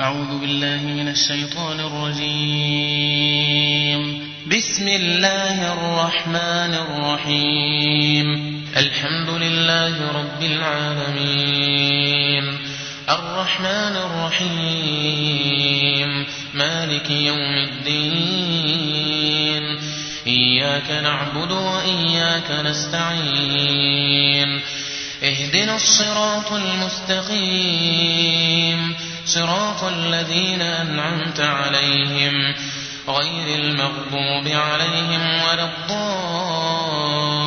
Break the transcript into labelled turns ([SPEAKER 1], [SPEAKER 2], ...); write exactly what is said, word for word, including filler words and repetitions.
[SPEAKER 1] أعوذ بالله من الشيطان الرجيم. بسم الله الرحمن الرحيم. الحمد لله رب العالمين، الرحمن الرحيم، مالك يوم الدين، إياك نعبد وإياك نستعين، اهدنا الصراط المستقيم، صراط الذين أنعمت عليهم غير المغضوب عليهم ولا الضالين.